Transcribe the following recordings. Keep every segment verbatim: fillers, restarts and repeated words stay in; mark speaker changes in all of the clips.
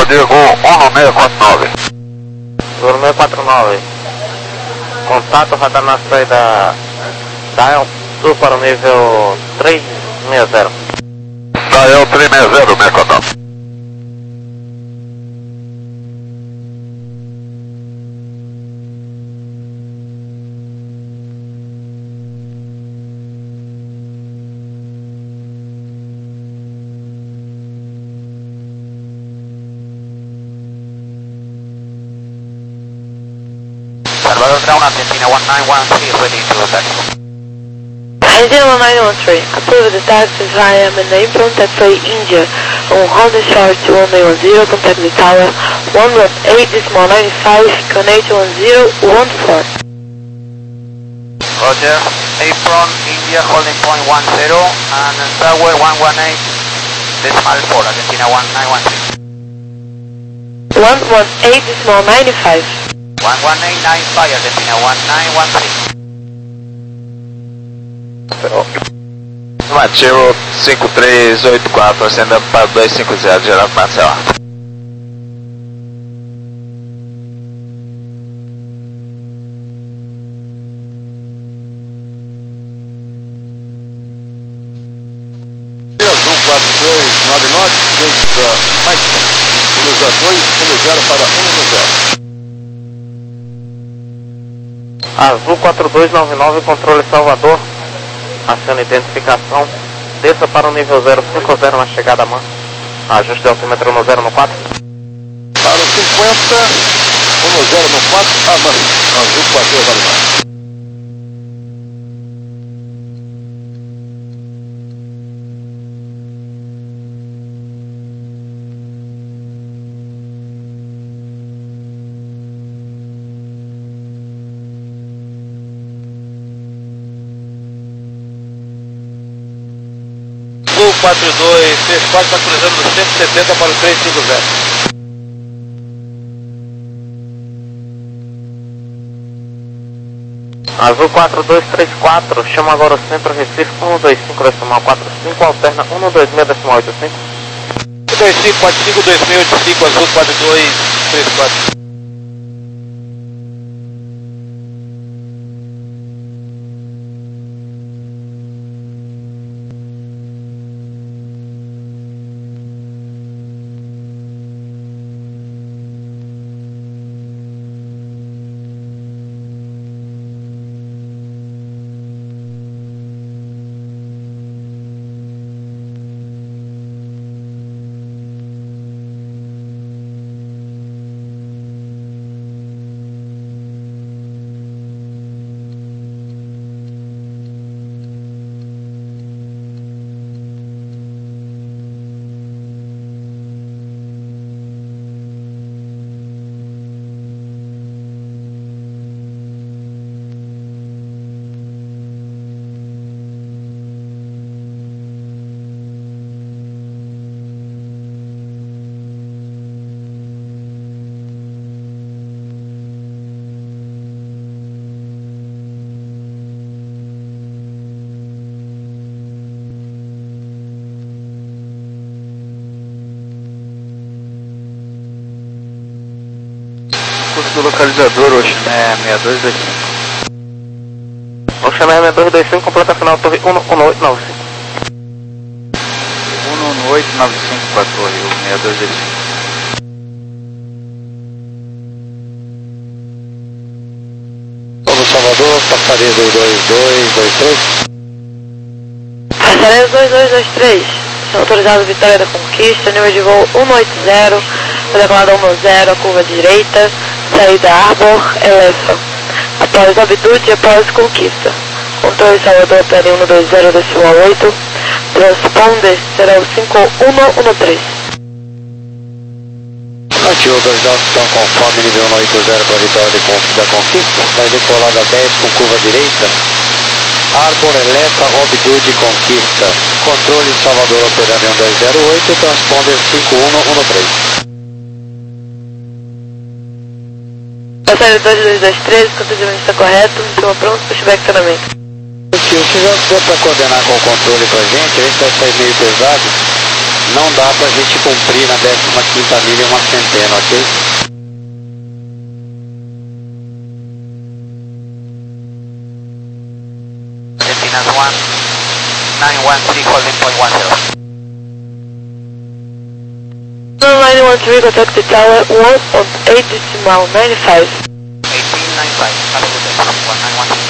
Speaker 1: Diego um seis quatro nove.
Speaker 2: um seis quatro nove. Contato radar na saída Dial Sul para o nível três seis zero.
Speaker 1: Dial três seis zero, meu contato. Salvador Ground, Argentina one nine one three, ready to attack.
Speaker 3: Argentina one nine one three, approve the taxi via Manipur, taxiway India, on Honda Short one nine one zero, contact the tower one one eight, decimal ninety-five, connect one zero one four.
Speaker 1: Roger, Apron, India, holding point one zero, and tower one one eight, decimal four, Argentina one nine one three.
Speaker 3: one one eight, decimal ninety-five.
Speaker 1: one one eight nine five, Argentina one nine one three. Mativo cinco três oito quatro, acendendo para dois cinco zero, geral parcial.
Speaker 4: um quatro dois nove nove, Mike, um dois um zero para um zero.
Speaker 2: Azul quatro dois nove nove, controle Salvador, aciona identificação, desça para o nível zero cinco zero na chegada a man, ajuste de altímetro no zero no quatro.
Speaker 4: Para o cinquenta, um zero no quatro, a man, Azul quatro dois nove nove. quatro dois três quatro, patrulhando no cento e setenta para o três cinco zero.
Speaker 2: Azul quatro dois três quatro, chama agora o centro Recife um dois cinco decimal quatro cinco, alterna um dois seis decimal oito cinco.
Speaker 4: um dois cinco quatro cinco dois seis oito cinco, Azul quatro dois três quatro.
Speaker 1: Do localizador Oxamé seis dois dois cinco.
Speaker 2: Oxamé seis dois dois cinco, completa final torre um um oito nove cinco.
Speaker 1: um um oito nove cinco para a torre, o seis dois dois cinco.
Speaker 4: Vamos Salvador, passaria dois dois dois dois três.
Speaker 3: Passaria dois dois dois três, autorizado Vitória da Conquista, nível de voo um oito zero, declarado um zero, a curva direita, saída Arbor, Elefa. Após Abitude e após Conquista. Controle Salvador, P N um dois zero decimal oito, transponder será o cinco um um três.
Speaker 4: Ativou autorização conforme nível um oito zero para a Vitória da Conquista, vai decolar da dez com curva direita. Arbor, Elefa, Obitude, Conquista. Controle Salvador, operando um dois zero oito, transponder cinco um um três.
Speaker 3: Passaria dois dois dois três, conteúdo está correto, estou pronto, pushback treinamento.
Speaker 4: Se você já for para coordenar com o controle pra gente, a gente vai sair meio pesado Não dá pra gente cumprir na décima quinta milha uma centena, ok?
Speaker 1: Argentinas one nine one three holding point one zero.
Speaker 3: nine one three, contact the tower one on eight decimal ninety-five.
Speaker 1: eighteen ninety-five, have a good day, one nine one three.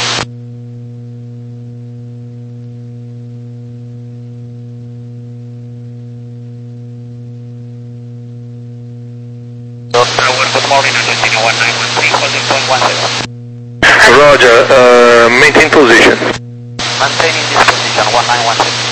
Speaker 1: Tower, good morning, Argentina one nine one three, holding point one zero.
Speaker 5: Roger, uh, maintain position.
Speaker 1: Maintaining this position, one nine one three.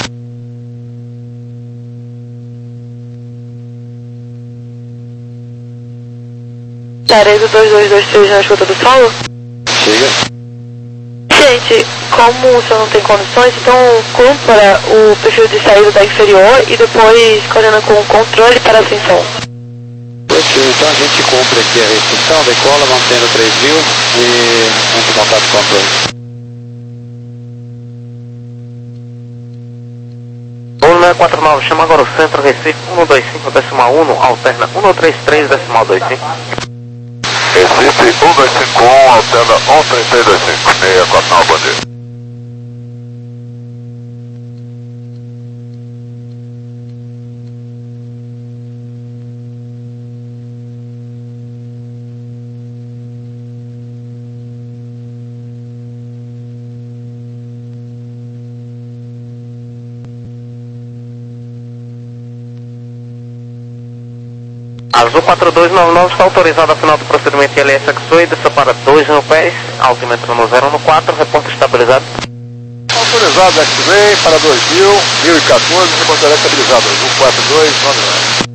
Speaker 3: Tarezo dois dois dois três na escuta do solo?
Speaker 4: Chega.
Speaker 3: Gente, como o senhor não tem condições, então cumpra o perfil de saída da inferior e depois coordena com o controle para a ascensão.
Speaker 4: Ok, então a gente cumpre aqui a restrição, decola mantendo três mil e entra em contato com o controle.
Speaker 2: um nove quatro nove, chama agora o centro, Recife um dois cinco decimal um, alterna um três três decimal dois cinco.
Speaker 5: Recife um dois cinco um, alterna um três três dois cinco, seis quatro nove, bom dia.
Speaker 2: Azul quatro dois nove nove está autorizado a final do procedimento L S X oito, desça para dois mil pés, altímetro no zero um quatro, reporte estabilizado.
Speaker 5: Autorizado X-Ray para dois mil, mil e quatorze, reportará estabilizado, Azul quatro dois nove nove.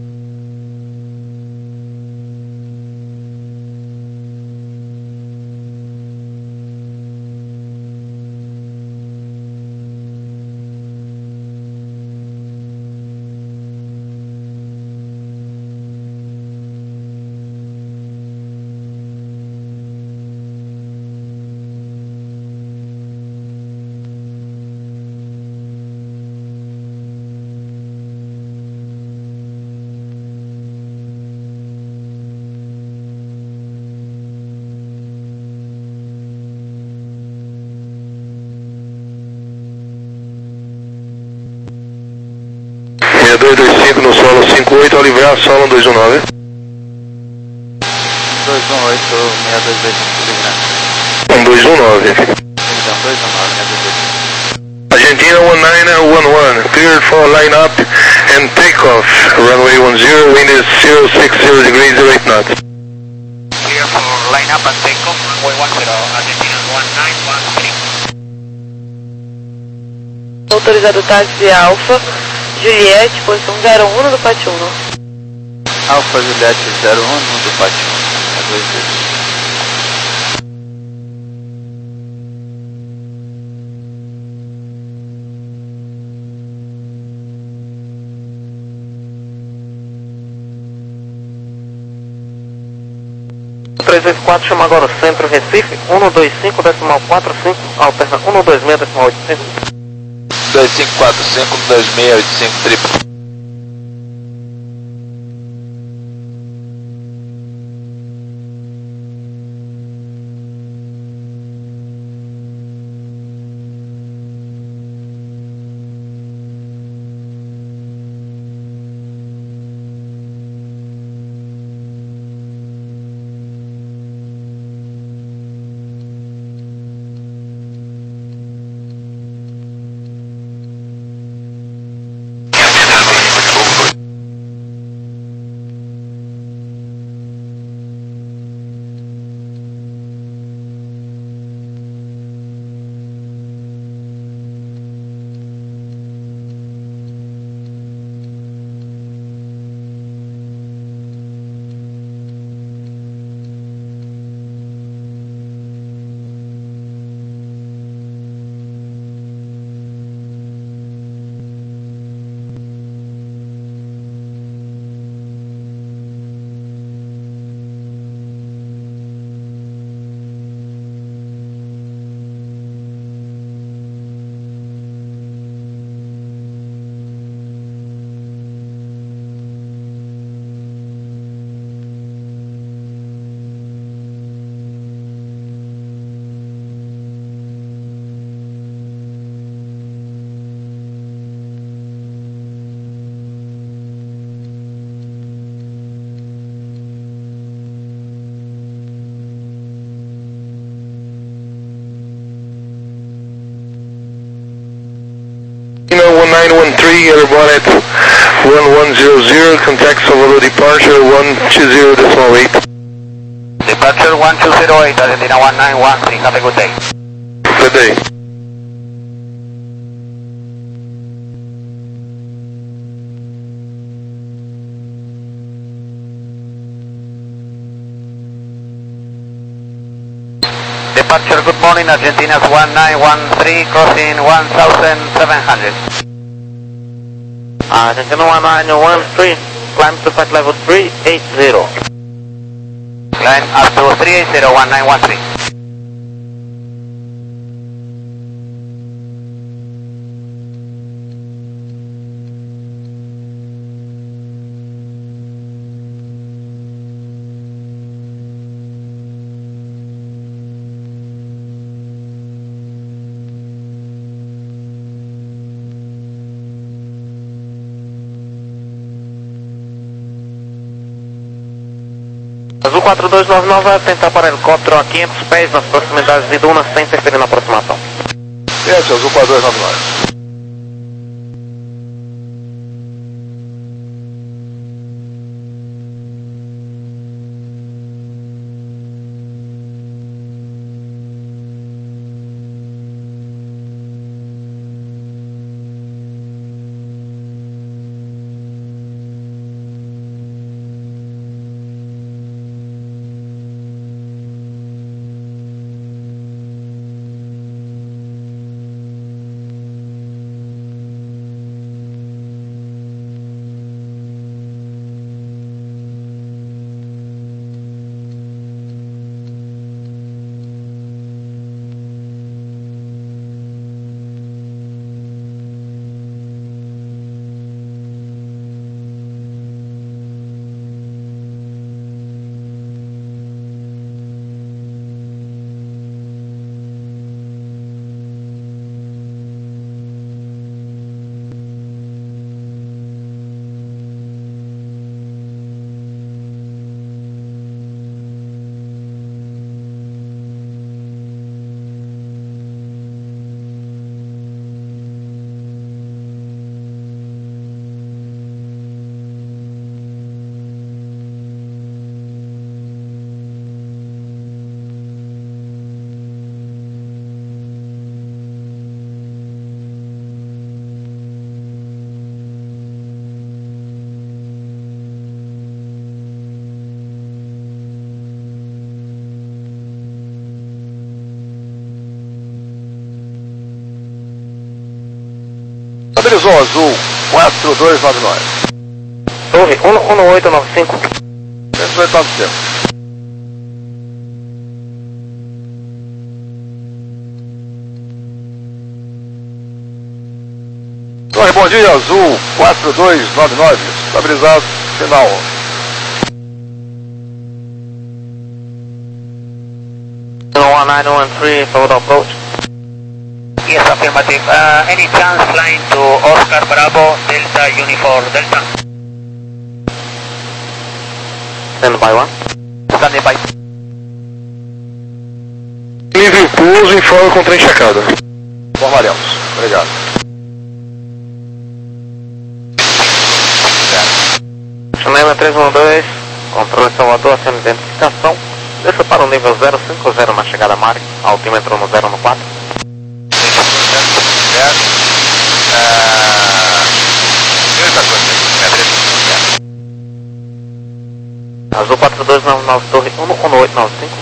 Speaker 5: dois dois cinco no solo cinco oito, ao livrar solo dois um nove.
Speaker 4: dois um oito, seis dois dois cinco, livrar.
Speaker 5: um dois um nove.
Speaker 4: Então, dois um nove, seis dois dois cinco.
Speaker 5: Argentina one nine one one, cleared for line up and takeoff. Runway one zero, wind is zero six zero degrees, zero eight knots.
Speaker 1: Clear for line up and takeoff, runway one zero, Argentina one nine one three.
Speaker 3: Autorizado táxi Alfa, Juliette, posição zero um do Pátio um.
Speaker 4: Alfa Juliette zero um do Pátio um, é dois dois.
Speaker 2: três dois quatro, chama agora o centro, Recife um dois cinco decimal quatro cinco, alterna um dois seis decimal oito cinco.
Speaker 5: dois cinco quatro cinco, dois seis oito cinco, triplo. three, airborne at one one zero zero, contact Salvador departure one two zero decimal eight.
Speaker 1: Departure one two zero eight, Argentina one nine one three, have a good day.
Speaker 5: Good day.
Speaker 1: Departure, good morning, Argentina's one nine one three, crossing one thousand seven hundred.
Speaker 2: Argentina one nine one three, climb to flight level three eighty.
Speaker 1: Climb up to three eighty, one nine one three.
Speaker 2: Azul quatro dois nove nove vai tentar para helicóptero a quinhentos pés nas proximidades de dunas sem interferir na aproximação.
Speaker 6: Yes, Azul quatro dois nove nove. Estabilizou Azul quatro dois nove nove.
Speaker 2: Torre um um oito nove cinco.
Speaker 6: cento e oitenta por cento. Torre, bom dia, Azul quatro dois nove nove. Estabilizado, final.
Speaker 2: one nine one three, forward approach.
Speaker 1: Yes, affirmative. Uh, any chance flying to Oscar Bravo, Delta Uniform Delta?
Speaker 2: Stand by one.
Speaker 1: Standing by.
Speaker 5: Livre o pouso e fora com o trem checado.
Speaker 6: Formaremos. Obrigado.
Speaker 2: Chanel três um dois, controle Salvador, sendo identificação. Desça para o nível zero cinco zero na chegada a Mari, altímetro no zero no quatro. Azul quatro dois nove nove, torre um um oito nove cinco.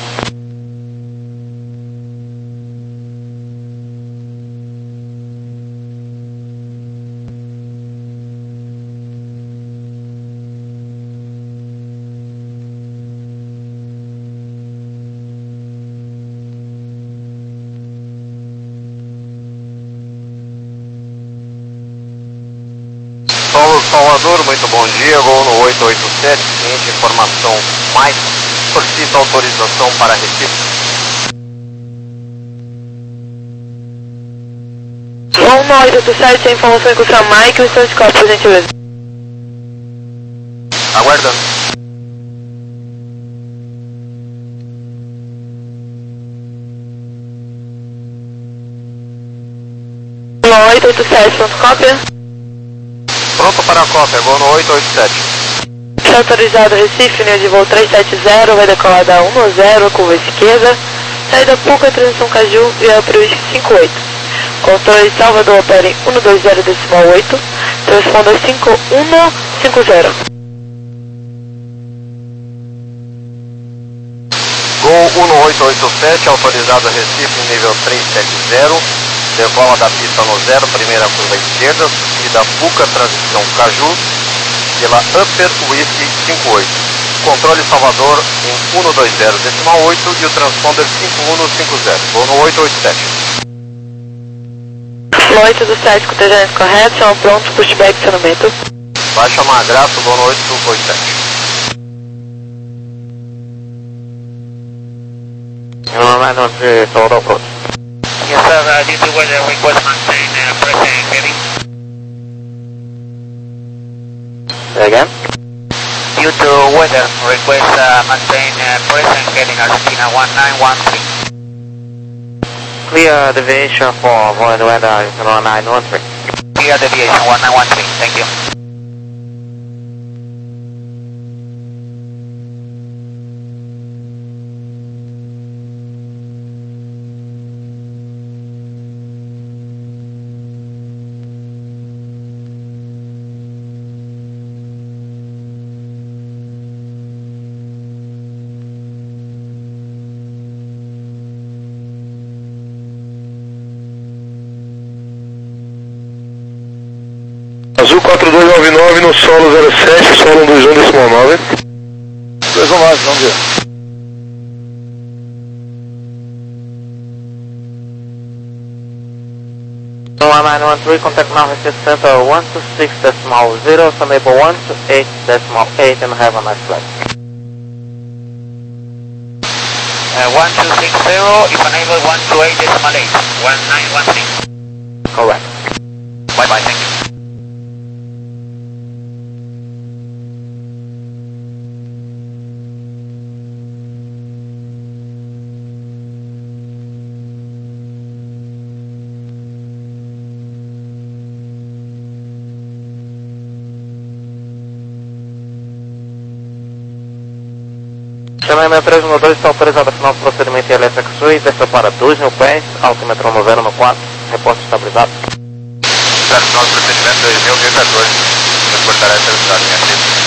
Speaker 6: Salvador, muito bom dia, voo no oito oito sete, cliente, informação mais, solicita autorização para Recife.
Speaker 3: um nove oito sete, a informação com o seu Mike e o seu Scott, por gentileza.
Speaker 6: Aguardando.
Speaker 3: um oito oito sete, pronto, cópia.
Speaker 6: Pronto para a cópia, Gol no oito oito sete.
Speaker 3: Está autorizado Recife, linha de voo trezentos e setenta, vai decolar da um zero, curva esquerda, saída Puca, transição Caju, via para o cinco oito. Controle Salvador, opere um dois zero decimal oito, transponda cinco um cinco zero.
Speaker 6: Gol um oito oito sete, autorizado Recife, nível trezentos e setenta, decola da pista no zero, primeira curva esquerda, subida Puca, transição Caju, pela Upper Whisky cinco oito. Controle Salvador em um dois zero decimal oito e o transponder cinco um cinco zero. Gol no oito oito sete.
Speaker 3: oito do sete com trejeitos correto, chama pronto, pushback acionamento.
Speaker 6: Baixa Magraço, Gol no oito oito sete.
Speaker 2: nine one three, Salvador approach.
Speaker 1: Yes, sir, uh, due to weather, request maintain uh, present heading.
Speaker 2: Say again?
Speaker 1: Due to weather, request uh, maintain uh, present heading Argentina one nine one three.
Speaker 2: Clear deviation for avoid weather, one nine one three.
Speaker 1: Clear deviation one nine one three, thank you.
Speaker 5: Azul quatro dois nove nove no solo zero sete, solo um dois um decimal nove.
Speaker 4: dois um nove, vamos ver.
Speaker 2: one nine one three, contact now Recife Center one two six decimal zero, enable one two eight decimal eight, and have a nice flight.
Speaker 1: Uh, one two six zero, if enabled one two eight decimal eight, one nine one three.
Speaker 2: Correct.
Speaker 1: Bye bye, thank you.
Speaker 2: Chama M três um dois, está autorizado a final do procedimento em L S X-Ray, desça para dois mil pés, altímetro no zero quatro, reposto estabilizado.
Speaker 6: Certo, final do procedimento dois mil e quatorze. Reportará essa velocidade em ativo.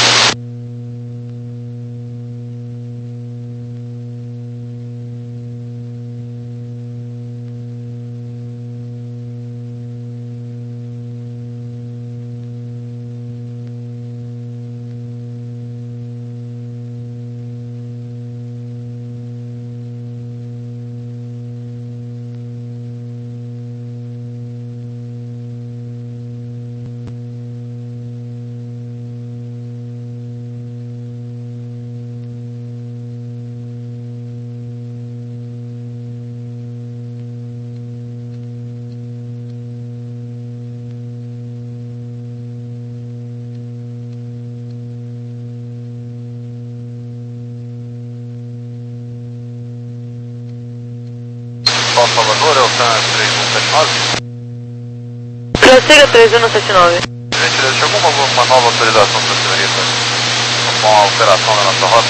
Speaker 6: São Salvador, é o TAN três um sete nove.
Speaker 3: Prossiga três um sete nove.
Speaker 6: Gente, chegou uma, uma nova autorização para a senhorita com a alteração da nossa rota?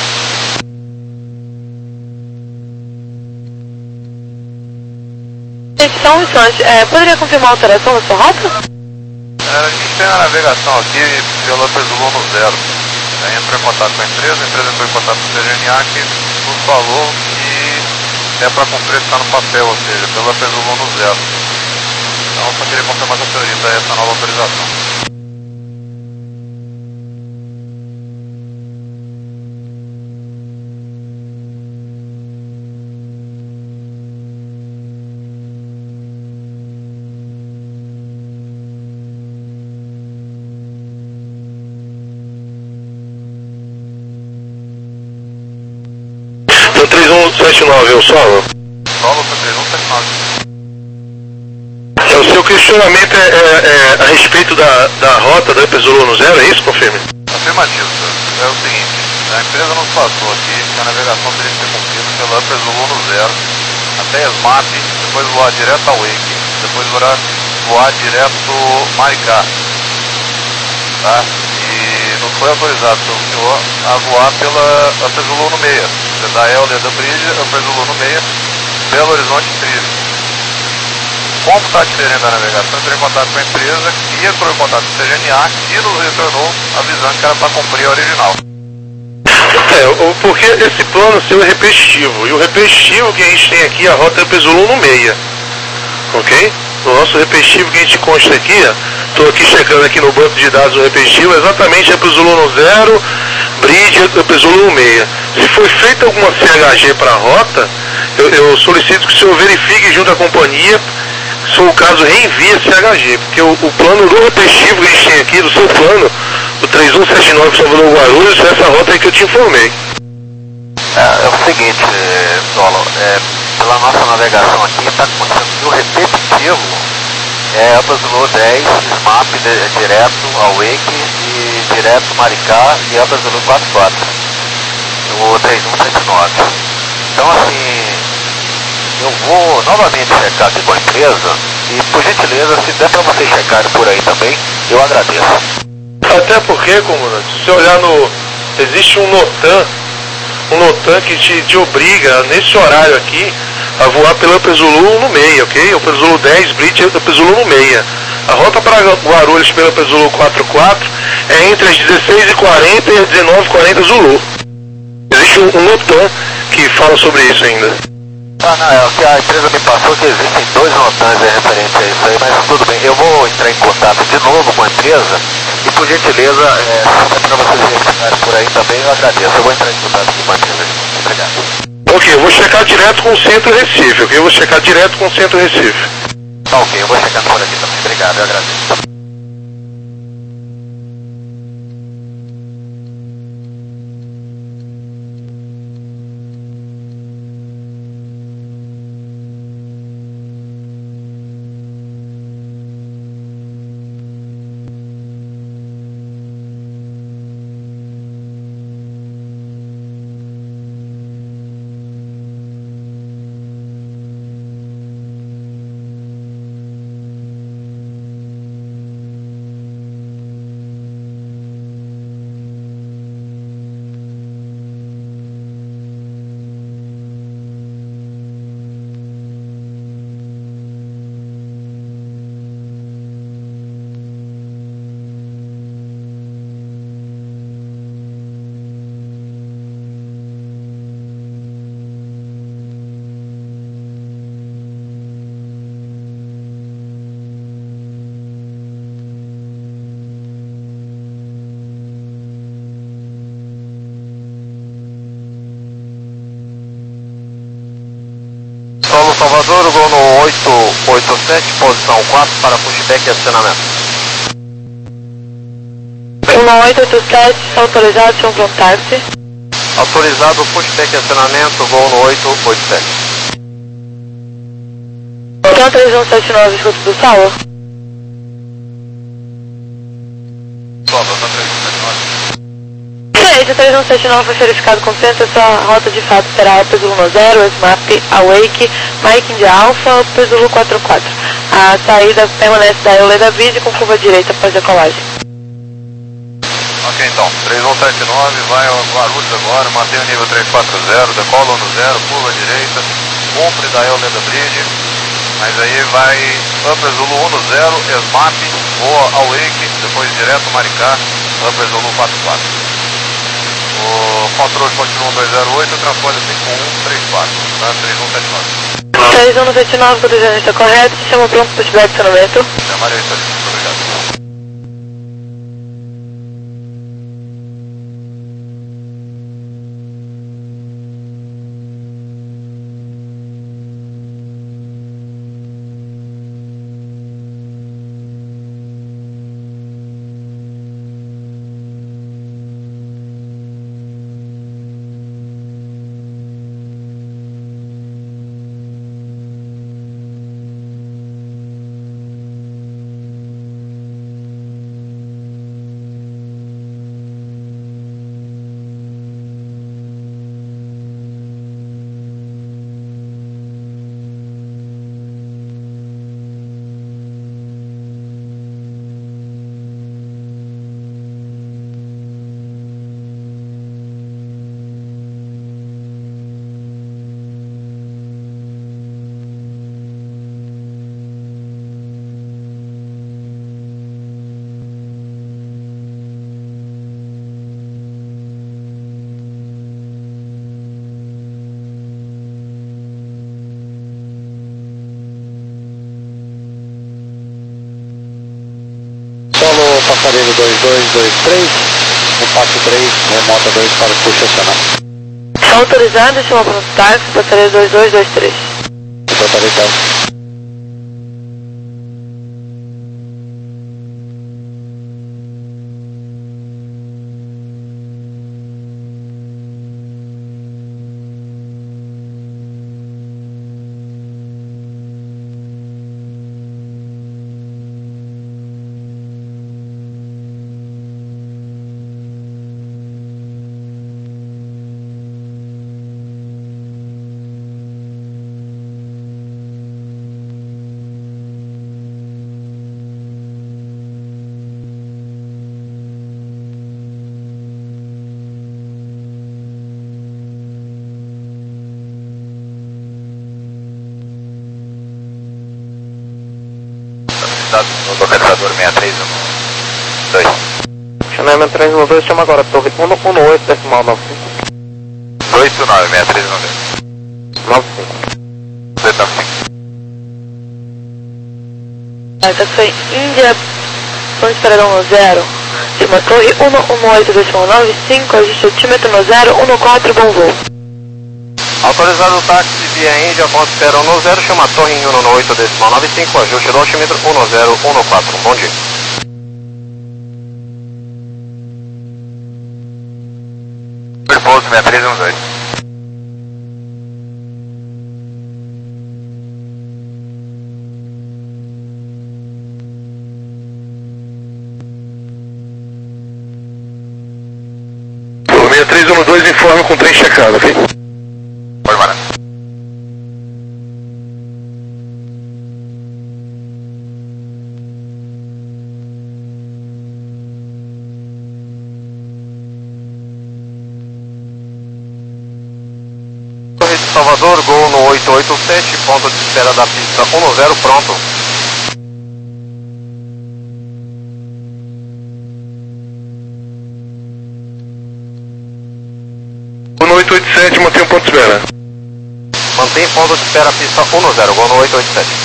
Speaker 3: Gente, só um instante, é, poderia confirmar a alteração da sua rota?
Speaker 6: É, a gente tem a navegação aqui pela Pesulon no zero. Aí entrou em contato com a empresa, a empresa entrou em contato com o C G N A que nos falou que é para cumprir o que está no papel, ou seja, pela Pesulon no zero. Então só queria confirmar com a senhorita essa nova autorização.
Speaker 5: três um sete nove, é o solo?
Speaker 6: Solo para três um sete nove.
Speaker 5: É, o seu questionamento é, é, é a respeito da, da rota da Pesolano no zero, é isso? Confirme.
Speaker 6: Afirmativo, senhor. É o seguinte, a empresa nos passou aqui que a navegação teria que ser cumprida pela Pesolano no zero, até Esmap, depois voar direto a Wake, depois voar, voar direto Maricá. tá? E não foi autorizado pelo senhor a voar pela Upper Zulu no meia. Você dá L da Bridge, Upper Zulu no meia, Belo Horizonte Trilho. Como está diferente a navegação, entrei em contato com a empresa e entrou em contato com o C G N A e nos retornou avisando que era para cumprir a original.
Speaker 5: É, porque esse plano seu é repetitivo, e o repetitivo que a gente tem aqui é a rota Upper Zulu no meia, ok? No nosso repetitivo que a gente consta aqui, estou aqui checando aqui no banco de dados o repetitivo, é exatamente Upper Zulu no zero, Bridge Upper Zulu no meia. Se foi feita alguma C H G para a rota, eu, eu solicito que o senhor verifique junto à companhia, se for o caso, reenvie a C H G, porque o, o plano do repetitivo que a gente tem aqui, do seu plano, o três um sete nove Salvador Guarulhos, é essa rota aí que eu te informei.
Speaker 6: É, é o seguinte, Solo, é, pela nossa navegação aqui, está acontecendo que o repetitivo é Upper Zulu dez, S M A P de, direto ao Wake e direto Maricá e Upper Zulu quatro quatro, o três um sete nove. Então, assim, eu vou novamente checar aqui com a empresa e, por gentileza, se der para vocês checarem por aí também, eu agradeço.
Speaker 5: Até porque, comandante, se você olhar no... existe um NOTAM, um NOTAM que te, te obriga, nesse horário aqui, a voar pelo Upper Zulu no meia, ok? Upper Zulu dez, Bridge Upper Zulu no meia. A rota para Guarulhos pelo Upper Zulu quatro quatro é entre as dezesseis e quarenta e as dezenove e quarenta Zulu. Existe um, um NOTAM que fala sobre isso ainda.
Speaker 6: Ah, não, é o que a empresa me passou, que existem dois NOTAMs referentes a isso aí, mas tudo bem, eu vou entrar em contato de novo com a empresa e, por gentileza, é, se é para vocês verificarem por aí também, eu agradeço. Eu vou entrar em contato aqui com a empresa. Obrigado.
Speaker 5: Ok, eu vou checar direto com o Centro Recife, ok? Eu vou checar direto com o Centro Recife.
Speaker 6: Tá ok, eu vou checar por aqui também. Obrigado, eu agradeço. Solo Salvador, gol no oito oito sete, posição quatro, para pushback e acionamento.
Speaker 3: um oito oito sete, autorizado, senhor Frontaxi.
Speaker 6: Autorizado pushback e acionamento, gol no oito oito sete.
Speaker 3: Então três um sete nove, escuta do Saulo.
Speaker 6: Solo, tá três um sete nove.
Speaker 3: Excelente, três um sete nove foi verificado com centro, sua rota de fato será Upper Zulu no zero, S M A P, Awake, Mike India Alpha, Upper Zulu quatro quatro. A saída permanece da Euleda Bridge com curva direita após decolagem.
Speaker 6: Ok, então, três um sete nove, vai ao Guarulhos agora, mantém o nível três quatro zero, decola no zero, curva direita, cumpre da Euleda Bridge, mas aí vai Upper Zulu um no zero, S M A P, voa Awake, depois direto Maricá, Upper Zulu quatro quatro. O controle continua dois zero oito, transpone cinco um três quatro, tá? três um sete nove.
Speaker 3: três um sete nove, condição está correta, sistema pronto para pushback e acionamento.
Speaker 6: Chamarei isso ali, muito obrigado.
Speaker 4: Passareiro dois dois dois três, no passo três, remota dois para o push acionar.
Speaker 3: Autorizado, chama para o táxi, passareiro dois dois dois três.
Speaker 4: Totalizado.
Speaker 6: No localizador seis três um dois.
Speaker 2: Channel seis três um dois, chama agora, torre cento e dezoito, decimal nove cinco.
Speaker 6: dois nove, seis três um dois.
Speaker 2: nove cinco.
Speaker 6: dois nove cinco.
Speaker 3: Taxi Índia, ponte paradão no zero. Chama torre cento e dezoito, decimal nove cinco, ajuste altímetro no zero um quatro, bom voo.
Speaker 6: Autorizado o táxi via Índia, ponto zero um zero, chama a torre em cento e dezoito, decimal nove cinco, ajuste do altímetro um zero um quatro. Bom dia. Perpouso seis três um dois.
Speaker 5: seis três um dois, informa com trem checado, ok?
Speaker 6: Pode parar. Torre de Salvador, gol no oito oito sete, ponto de espera da pista um zero, pronto.
Speaker 5: No oito oito sete, mantém o ponto de espera.
Speaker 6: Mantém ponto de espera pista um zero, gol no oito oito sete.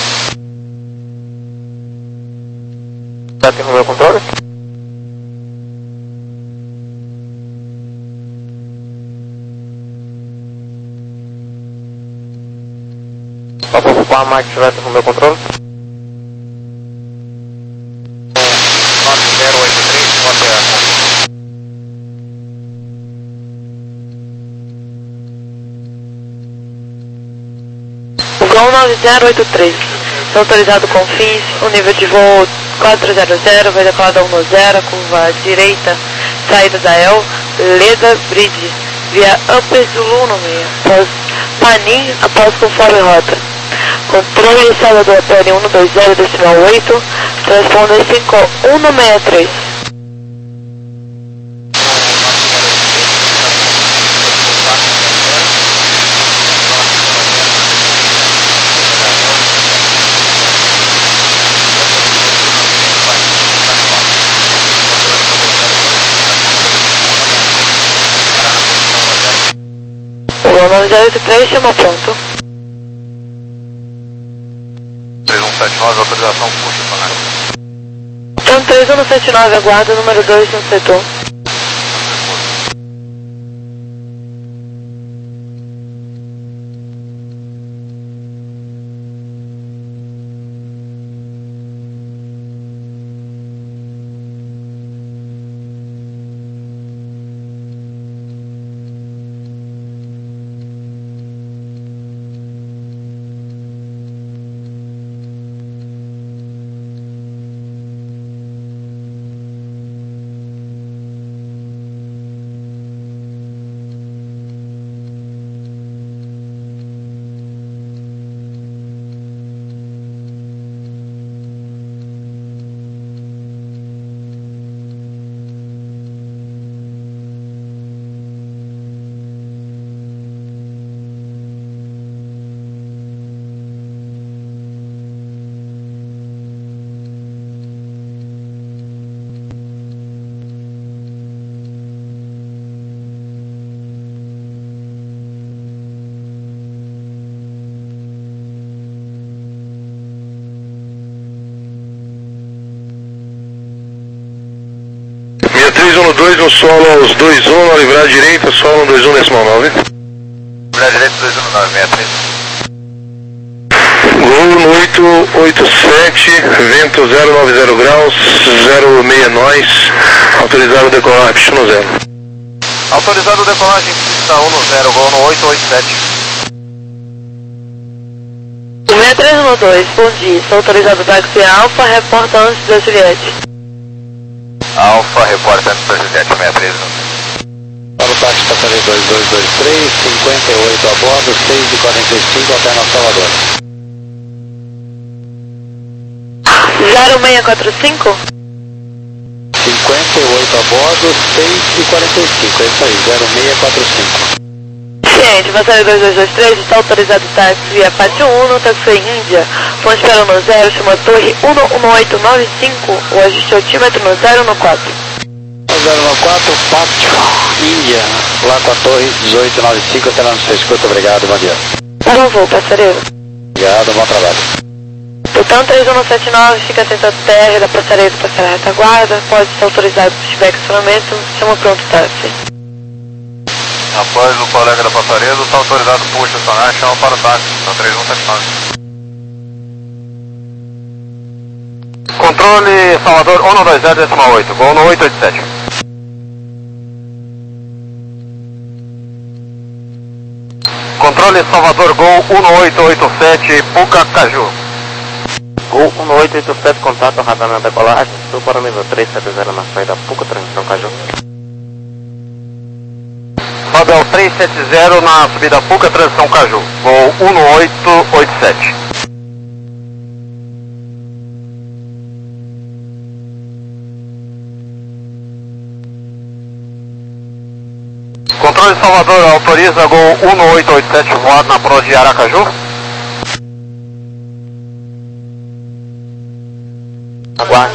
Speaker 2: Já tem o meu controle? Só para ocupar a Mike já tem o meu controle?
Speaker 6: nove zero oito três, pode ir.
Speaker 3: Gol nove zero oito três, está autorizado com fins, o nível de voo quatro zero zero, vai decolar da um zero, curva direita, saída da El, Leda Bridge, via Upper Zulu no meio, após Panin, após conforme rota. Controle Salvador P L um dois zero, decimal oito, transponder cinco um seis três. O nove zero oito três, chama pronto.
Speaker 6: três um sete nove, autorização puxa, sonar.
Speaker 3: Então três um sete nove, aguarda número dois no setor.
Speaker 5: dois no solo aos dois um, na livrada direita, solo dois um decimal nove.
Speaker 6: Livrada direita dois um nove seis três.
Speaker 5: Gol no oito oito sete, vento zero nove zero graus, zero seis nós, autorizado decolar, pista no zero.
Speaker 6: Autorizado decolagem, pista um no zero, gol no oito oito sete.
Speaker 3: seis três um dois, bom dia, sou autorizado táxi Alfa, reporta antes da Juliette.
Speaker 6: Alfa, reporta antes da Juliette, seis três um.
Speaker 4: Para o táxi passageiro dois dois dois três, cinquenta e oito a bordo, seis e quarenta e cinco até na Salvador.
Speaker 3: zero seis quatro cinco?
Speaker 4: cinquenta e oito a bordo, seis e quarenta e cinco, é isso aí, zero seis quatro cinco.
Speaker 3: Ciente, passageiro dois dois dois três, está autorizado táxi via Pátio um, no táxi Índia, ponte espera no zero, chama torre um um oito nove cinco, o ajuste altímetro no zero no quatro.
Speaker 4: zero nove quatro, Pátio, Índia, lá com a torre dezoito nove cinco, até lá no seu escuta, obrigado, bom dia.
Speaker 3: Bom voo, passageiro.
Speaker 4: Obrigado, bom trabalho.
Speaker 3: Botão três um sete nove, fica atento à T R da passareira passar a retaguarda, pode ser autorizado se tiver acionamento, chama pronto táxi.
Speaker 6: Após o colega da passareira, está autorizado por estacionar, chama para o táxi, está três um sete nove. Controle Salvador um dois zero decimal oito, gol no oito oito sete. Controle Salvador, gol um oito oito sete, Puca Caju.
Speaker 2: Gol um oito oito sete, contato, radar na decolagem, sul para o nível três sete zero na saída Puca, transmissão Caju.
Speaker 6: Fabel três sete zero na subida Puca, transição Caju, gol um oito oito sete. Controle Salvador, autoriza gol um oito oito sete voado na proa de Aracaju.
Speaker 2: Aguarde.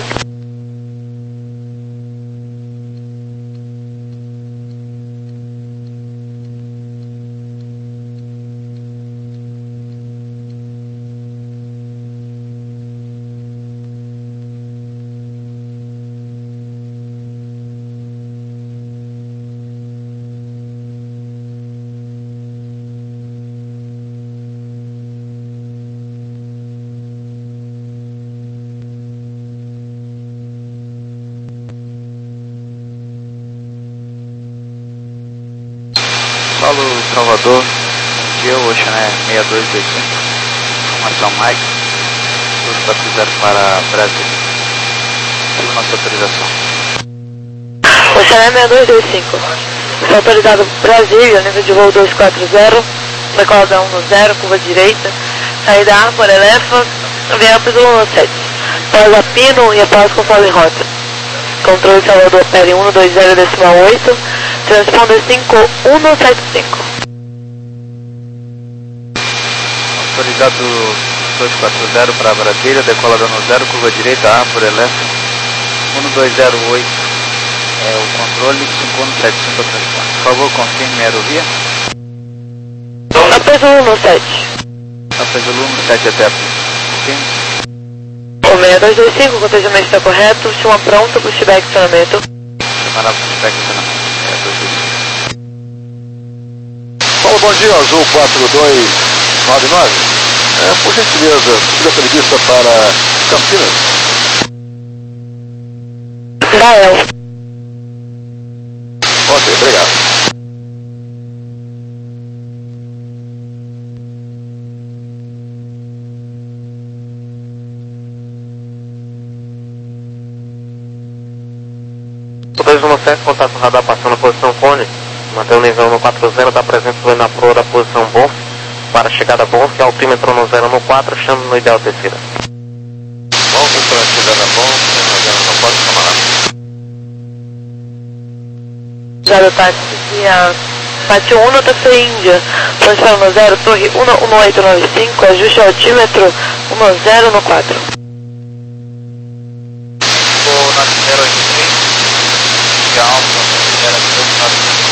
Speaker 1: Paulo Salvador, bom dia, o Ocean é seis dois dois cinco, informação Mike, dois quatro zero para Brasil, siga nossa autorização.
Speaker 3: Ocean é seis dois dois cinco, está autorizado Brasília, nível de voo dois quatro zero, decolada um no zero, curva direita, saída Arbor, Elefa, via Pizolo sete, pausa Pino e após controle rota. Controle Salvador, P L um dois zero decimal oito, transponder cinco um sete cinco.
Speaker 1: Autorizado dois quatro zero para Brasília, decolada no zero, curva direita, Arbor, Elefa, um dois zero oito, é o controle, cinco um sete cinco transponder. Por favor, confirme a aerovia.
Speaker 3: Apesolo sete.
Speaker 1: Apesolo sete até a pista. Confirme.
Speaker 3: O seis dois dois cinco, o cotejamento está correto, chama pronto para o feedback de acionamento.
Speaker 1: Chamará para o feedback de acionamento. seis dois dois cinco.
Speaker 5: Paulo, bom dia, Azul quatro dois nove nove. É, por gentileza, siga prevista para Campinas.
Speaker 3: Gael.
Speaker 5: Ok, obrigado.
Speaker 2: dois um sete, contato radar passando na posição cone, mantém o nível no quatro zero, está presente na proa da posição bom, para chegada bom, que altímetro no zero no quatro, chame no ideal descida.
Speaker 6: Bom, para chegada bom, não pode chamar.
Speaker 3: Já táxi via Pátio um, táxi Índia, ponte espera no zero, torre um um oito nove cinco, ajuste altímetro um zero no quatro.
Speaker 1: Vou na zero oito três. Alfa, era dois nove cinco.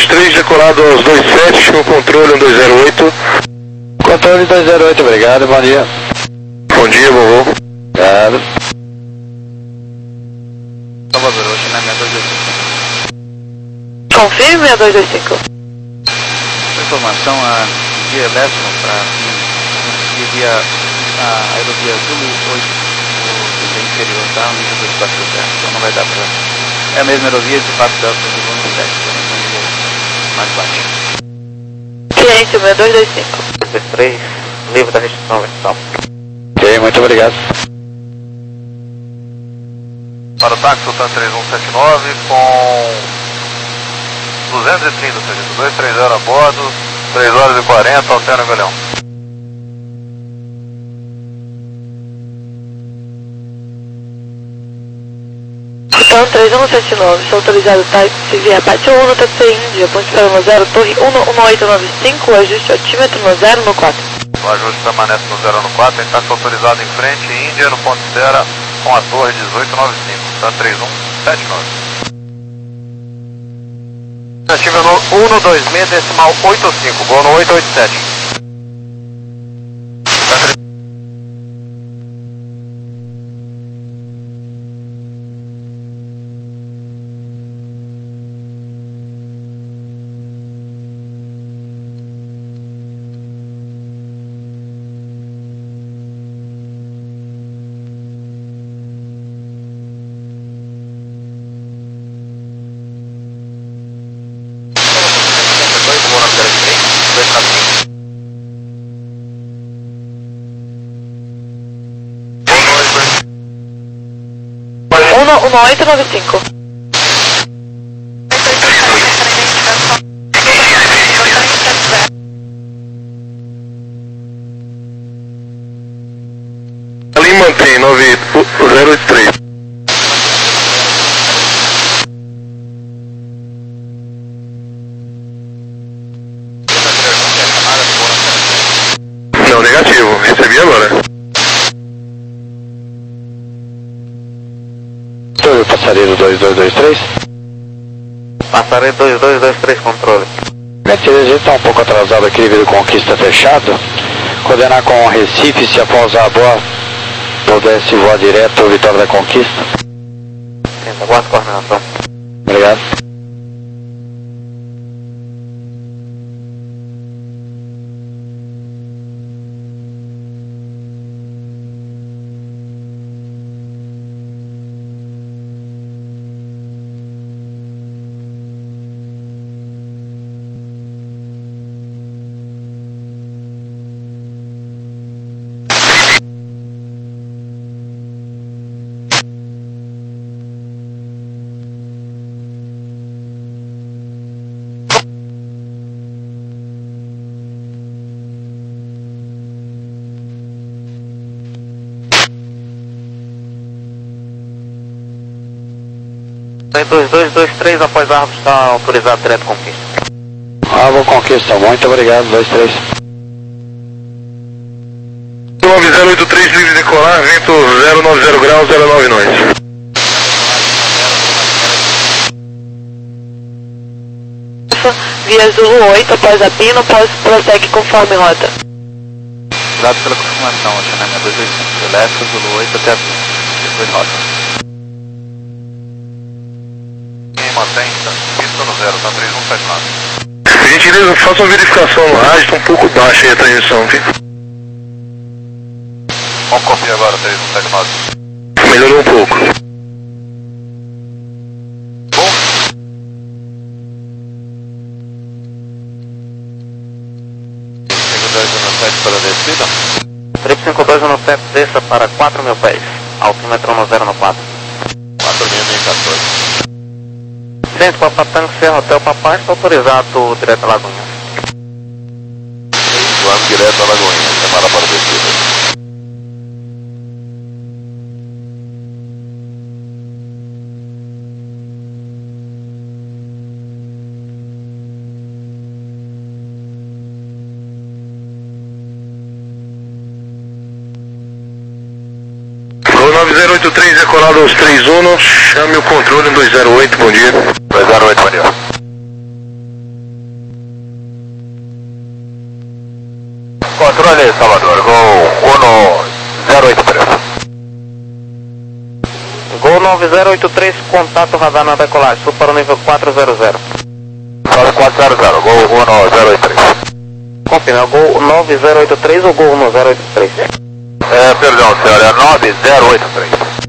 Speaker 5: dois três, decolado aos dois sete, chama o controle um dois zero oito.
Speaker 4: Controle dois zero oito, obrigado, bom dia.
Speaker 5: Bom dia, vovô.
Speaker 4: Obrigado.
Speaker 1: Salvador, hoje na minha dois dois cinco.
Speaker 3: Confirme, seis dois dois cinco.
Speaker 1: Informação a via Elétrico para conseguir via a aerovia Zulu oito, o nível inferior, tá? O nível dois quatro zero, então não vai dar para... É a mesma aerovia de quatro Delta Zulu no sete, também no nível mais baixo.
Speaker 3: Ciência, seis dois dois cinco.
Speaker 2: dois três, livre da restrição vertical.
Speaker 4: Ok, muito obrigado.
Speaker 6: Para o táxi, Sultan três um sete nove com duzentos e trinta, serviço dois três zero a bordo, três horas e quarenta, altera o Leão.
Speaker 3: Sultan três um sete nove, está autorizado táxi via Pátio um no T C Índia, ponte para no zero, torre um um oito nove cinco, ajuste altímetro no zero no quatro.
Speaker 6: O ajuste permanece no zero no quatro, tem táxi autorizado em frente, Índia no ponto zero com a torre dezoito nove cinco, Sultan três um sete nove. Estimativa no um no dois seis, decimal oito cinco, gol no oito oito sete.
Speaker 3: um oito nove cinco.
Speaker 5: Ali mantém nove zero oito três. Não, negativo, recebi agora.
Speaker 4: Passaredo dois dois dois três.
Speaker 2: Passaredo dois dois dois três, controle.
Speaker 4: Mercedes, a gente está um pouco atrasado aqui devido ao Conquista fechado. Coordenar com o Recife, se após a boa pudesse voar direto Vitória da Conquista.
Speaker 2: Tenta, aguarda a coordenação.
Speaker 4: Obrigado.
Speaker 2: dois dois dois três, após a árvore está autorizado direto Conquista.
Speaker 4: Árvore Conquista, muito obrigado, dois três.
Speaker 5: nove zero oito três, livre de decolar, vento zero nove zero graus, zero nove nós.
Speaker 3: Via Zulu oito, após a pino, prossegue conforme rota.
Speaker 1: Obrigado pela confirmação, Xanamia dois dois cinco, Elétrico, Zulu oito até a pino, depois rota.
Speaker 6: Mantém, pista no zero, tá três um sete nove.
Speaker 5: Por gentileza, faça uma verificação no rádio, está um pouco baixa aí a transmissão, viu?
Speaker 6: Vamos conferir agora, três um sete nove.
Speaker 5: Melhorou um pouco.
Speaker 6: Bom. cinco dois um sete para a descida.
Speaker 2: Trip cinco dois um sete, desça para quatro mil pés. Altímetro no zero no quatro.
Speaker 6: quatro mil e quatorze.
Speaker 2: Centro Papatang, Serra Hotel Papai, está autorizado direto a Lagoinha.
Speaker 6: Voando direto a Lagoinha, semana para a descida.
Speaker 5: nove zero oito três, decolado aos três um, chame o controle dois zero oito, bom dia.
Speaker 6: dois zero oito, bom dia. de Salvador, Gol um zero oito três.
Speaker 2: Gol nove zero oito três, contato radar na decolagem, sul para o nível quatro zero zero.
Speaker 6: Sobe quatro zero zero, Gol um zero oito três.
Speaker 2: Confirma, Gol nove zero oito três ou Gol um zero oito três?
Speaker 6: É, perdão, senhor, é nove zero oito três.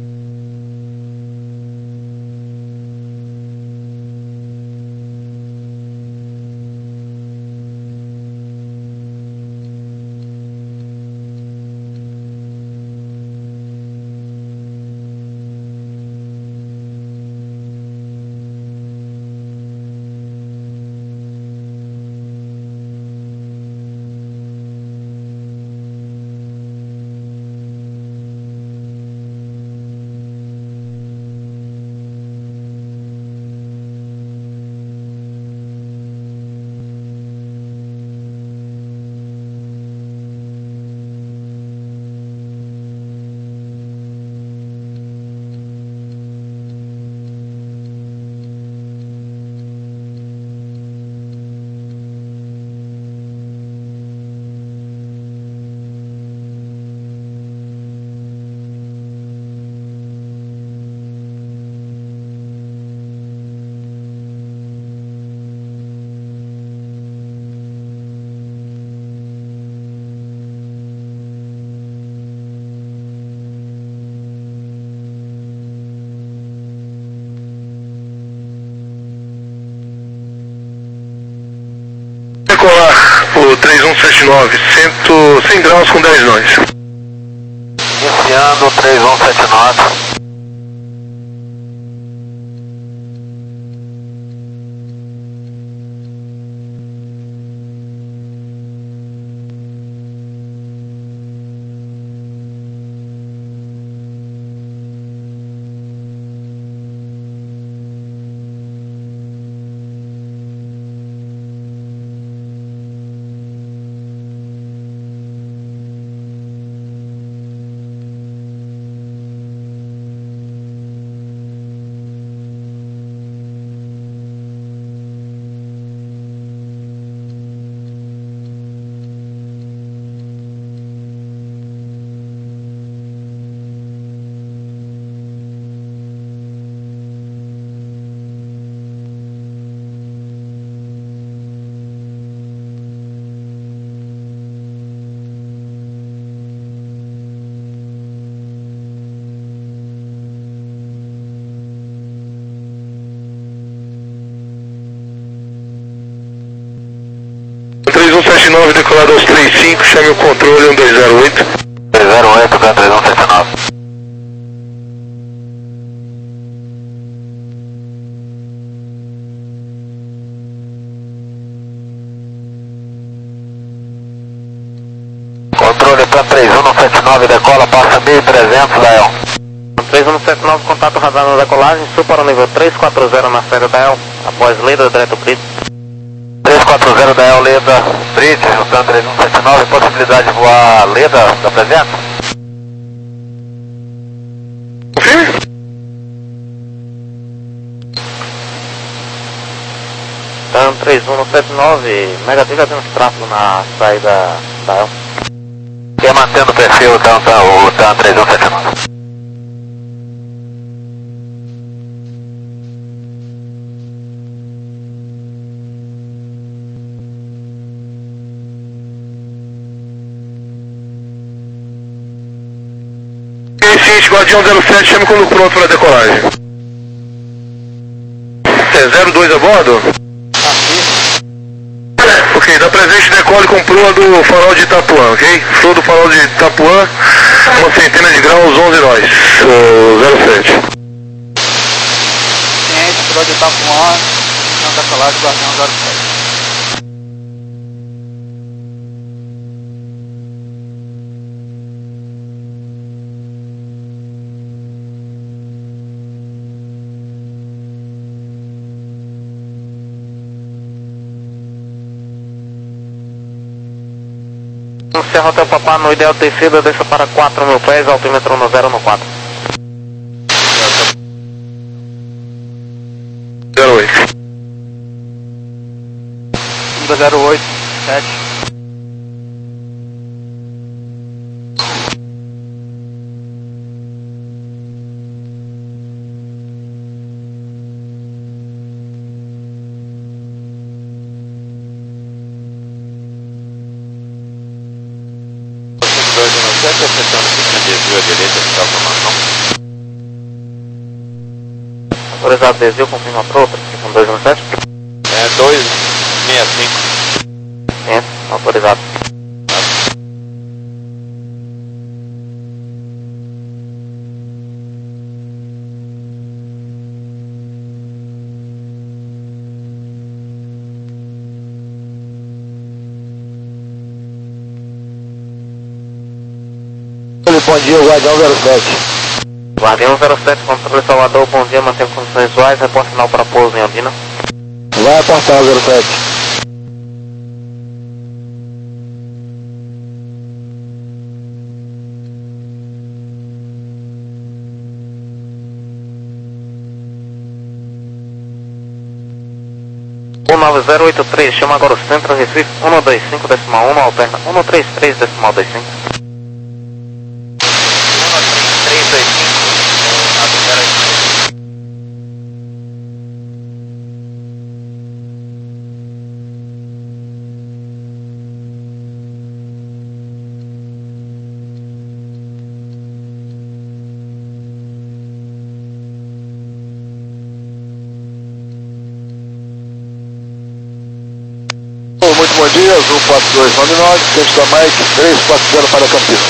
Speaker 5: Decolar o três um sete nove, cem graus com dez nós.
Speaker 6: Iniciando três um sete nove.
Speaker 5: três um sete nove decolado aos trinta e cinco, chame o controle um dois zero oito.
Speaker 6: três zero oito para três um sete nove. Controle para três um sete nove, decola, passa mil e trezentos, Dael.
Speaker 2: três um sete nove, contato radar na decolagem, sul para o nível três quatro zero na saída da El, após Leda, direto Brito.
Speaker 6: três quatro zero da El, Leda, Brito, juntando três um sete nove, possibilidade de voar Leda da presença?
Speaker 5: Confirme?
Speaker 2: TAM três um sete nove, negativo, já temos tráfego na saída da El.
Speaker 6: E mantendo o perfil, então, o TAM três um sete nove.
Speaker 5: Guardião zero sete, chame quando pronto para decolagem. É zero dois a bordo? Ok, da presente decole com proa do farol de Itapuã, ok? Proa do farol de Itapuã, uma centena de graus, onze nós, uh, zero sete.
Speaker 1: Ciente, proa de Itapuã, não decolagem, Guardião zero sete.
Speaker 2: Serra Hotel Papá, no ideal descida, desça para quatro mil pés, altímetro no zero no quatro.
Speaker 5: zero oito.
Speaker 1: zero oito, sete.
Speaker 6: sete, acertando pista de desvio à direita de calçamação.
Speaker 2: Autorizado desvio, confirma para outra, com dois um sete.
Speaker 6: É dois seis cinco.
Speaker 2: É, autorizado.
Speaker 4: Bom dia, o Guardião zero sete.
Speaker 2: Guardião zero sete, controle Salvador, bom dia, mantém condições visuais, reporte sinal para pouso em Andina.
Speaker 4: Vai aportar zero sete.
Speaker 2: um nove zero oito três, chama agora o centro, Recife, um dois cinco decimal um, alterna um três três decimal dois cinco.
Speaker 6: três dois cinco.
Speaker 4: Muito bom dia, Azul quatro dois nove nove, frente da Mike três quatro zero para Campinas.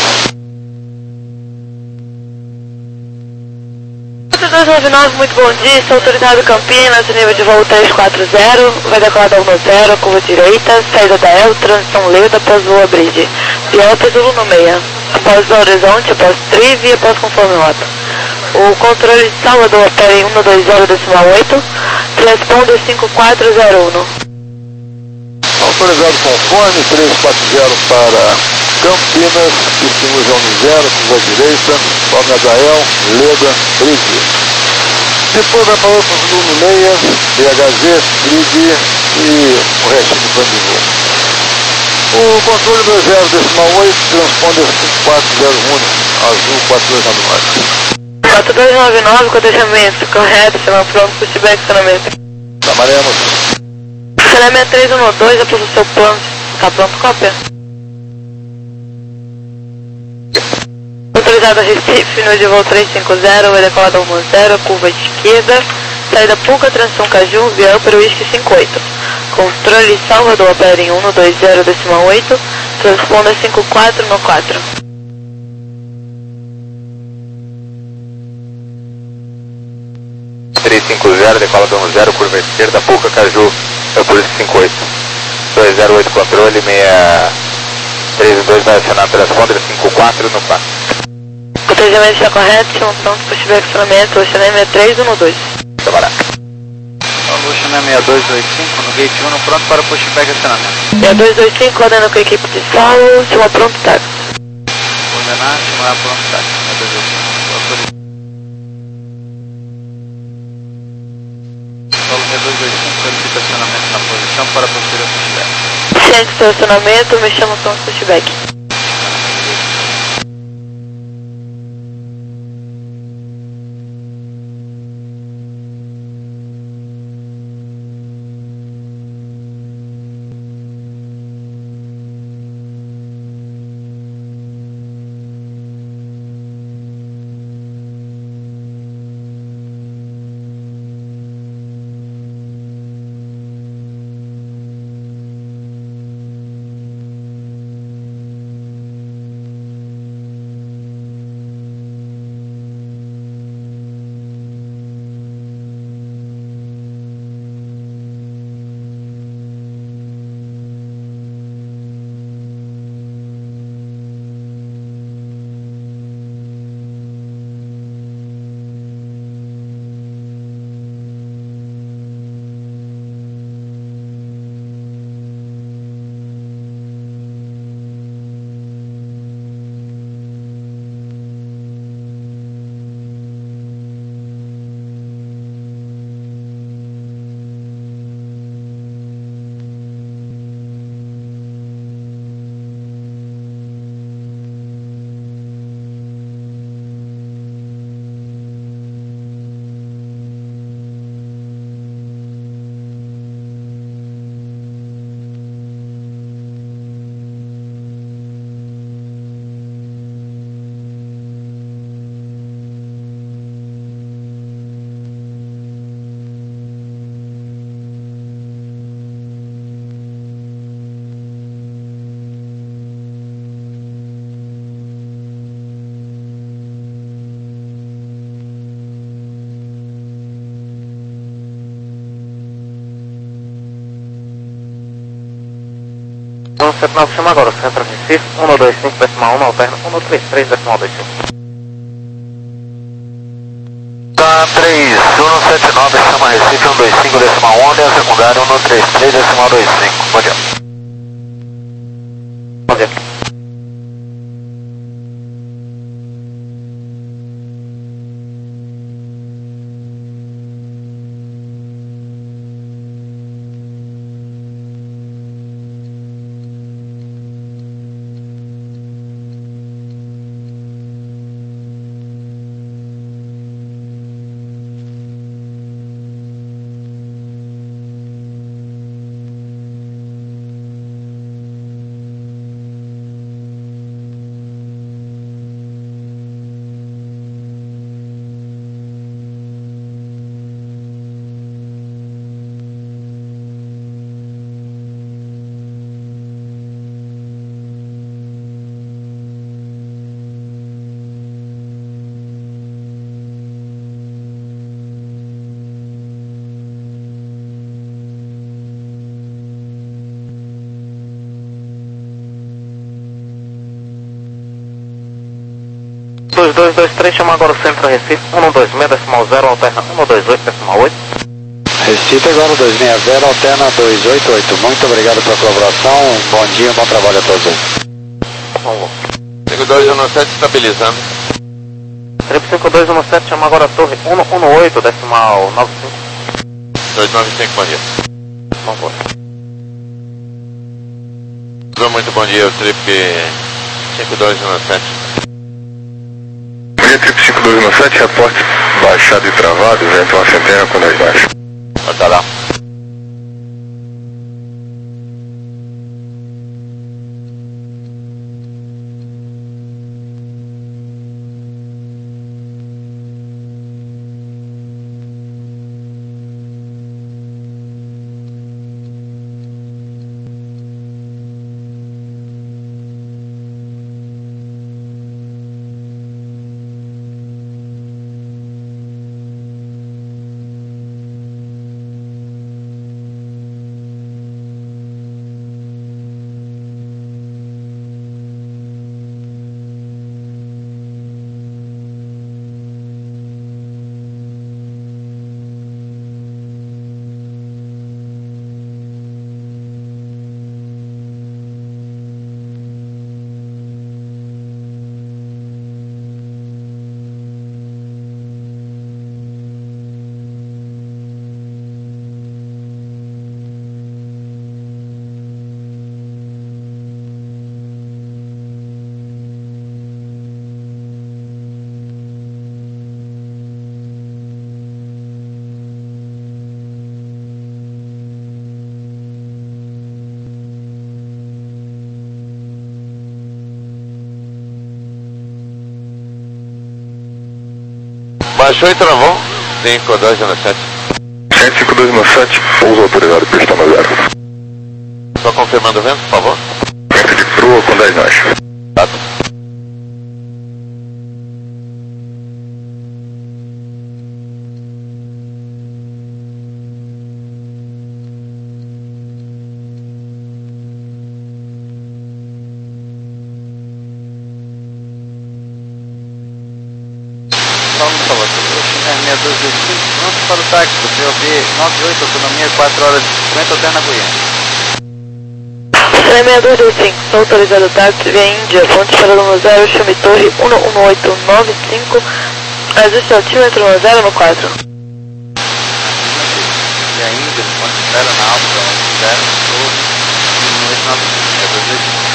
Speaker 3: quatro dois nove nove, muito bom dia, estou autorizado Campinas, nível de voo três quatro zero, vai decolar da um zero, curva direita, saída da El, transição Leda, após Lua Bridge, Biota Zulu no meia, após o Horizonte, após Trive e após conforme rota. O controle de Salvador opera em um dois zero decimal oito, transponder cinco quatro zero um.
Speaker 4: Autorizado conforme, três quatro zero para Campinas, distribuição no zero, curva direita, Palma da El, Leda, Bridge. Depois vai para outro Zulu no meia, B H Z, Bridge e o restinho do plano de voo. O controle do zero decimal oito, transponder cinco quatro zero um, Azul quatro dois nove nove.
Speaker 3: quatro dois nove nove, cotejamento correto, chama pronto, pushback, estacionamento.
Speaker 4: Trabalhamos.
Speaker 3: Estacionamento três um dois, após o seu plano, está pronto, cópia. Autorizado Recife, no de voo três cinco zero, vai decolar da um zero, curva de esquerda, saída Puca, transição Caju, via para o Whisky cinco oito. Controle Salvador, opera em um dois zero decimal oito, transponda cinco quatro no quatro.
Speaker 6: três cinco zero, decola da um zero, curva esquerda, Puca, Caju, é por isso cinco oito. dois zero oito controle, seis três dois vai acionar transponder cinco quatro no quatro.
Speaker 3: O cotejamento está correto, chama pronto, pushback, estacionamento, Oceanem seis três um dois.
Speaker 6: Trabalhar.
Speaker 1: Oceanem seis dois dois cinco, no gate um, pronto para pushback acionamento.
Speaker 3: seis dois dois cinco, coordenando com a equipe de solo, chama pronto, táxi.
Speaker 1: Coordenar, chamar pronto, táxi. seis dois dois cinco, autorizado. Solo seis dois dois cinco, solicita acionamento na posição para posterior pushback.
Speaker 3: Ciente do estacionamento, me chama pronto, pushback.
Speaker 2: sete nove, chama agora o Centro Recife, um dois cinco decimal um, alterna um três três decimal dois cinco.
Speaker 6: Tá, três um sete nove, chama Recife, um dois cinco decimal um, linha secundária um três três decimal dois cinco. Bom dia.
Speaker 2: Bom dia. dois dois dois três, chama agora o Centro Recife, um dois seis decimal zero, alterna um dois oito decimal oito.
Speaker 4: Recife agora dois seis zero, alterna dois oito oito. Muito obrigado pela colaboração, bom dia, bom trabalho a todos aí.
Speaker 2: Vamos.
Speaker 6: cinco dois um sete estabilizando.
Speaker 2: Trip cinco dois um sete, chama agora a torre um um oito decimal nove cinco.
Speaker 6: dois nove cinco, bom dia.
Speaker 2: Vamos embora.
Speaker 6: Muito bom dia, o Trip cinco dois um sete.
Speaker 5: Bom dia, Trip cinco dois um sete, reporte baixado e travado, vento uma centena com dois baixos.
Speaker 6: Bota lá. Baixou e travou. cinco dois um sete.
Speaker 5: sete cinco dois um sete, pouso autorizado, pista no zero.
Speaker 6: Só confirmando o vento, por favor.
Speaker 5: Vento de proa com dez nós.
Speaker 6: Tá.
Speaker 1: seis dois dois cinco, pronto para o táxi, do C O B nove oito, autonomia quatro horas e cinquenta, alterna Goiânia.
Speaker 3: seis dois dois cinco, sou autorizado táxi via Índia, fonte para número zero, chame torre um um oito nove cinco, ajuste altímetro no zero no quatro.
Speaker 1: Via Índia, fonte zero na Alfa, zero, torre um oito nove cinco, é dois dois cinco.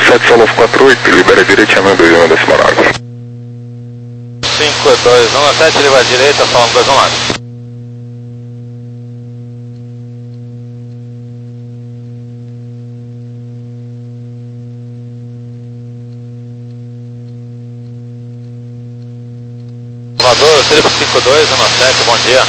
Speaker 5: sete Solo quatro oito, libera direitinho dois um décimo nove.
Speaker 1: cinco dois um sete, libera direita, Solo dois um nove. Salvador, Trip cinco dois um sete, bom dia.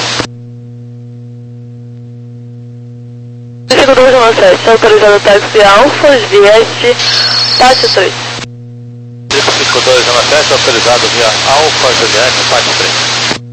Speaker 3: cinco dois um sete, autorizado táxi Alfa, Vieste, Pátio três.
Speaker 1: Trip cinco dois um sete, autorizado via Alfa, Juliette, Pátio três.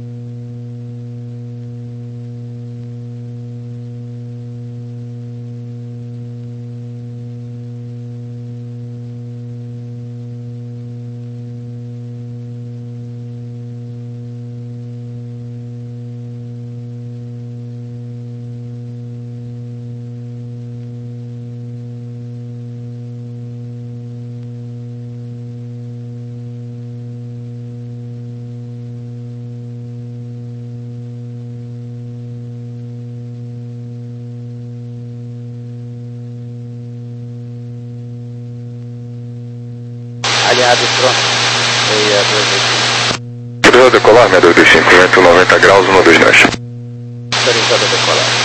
Speaker 1: Aliado pronto. Meia dois oito.
Speaker 5: Autorizado decolar, meia dois cinco, vento noventa graus, um dois nove.
Speaker 1: Autorizado decolar.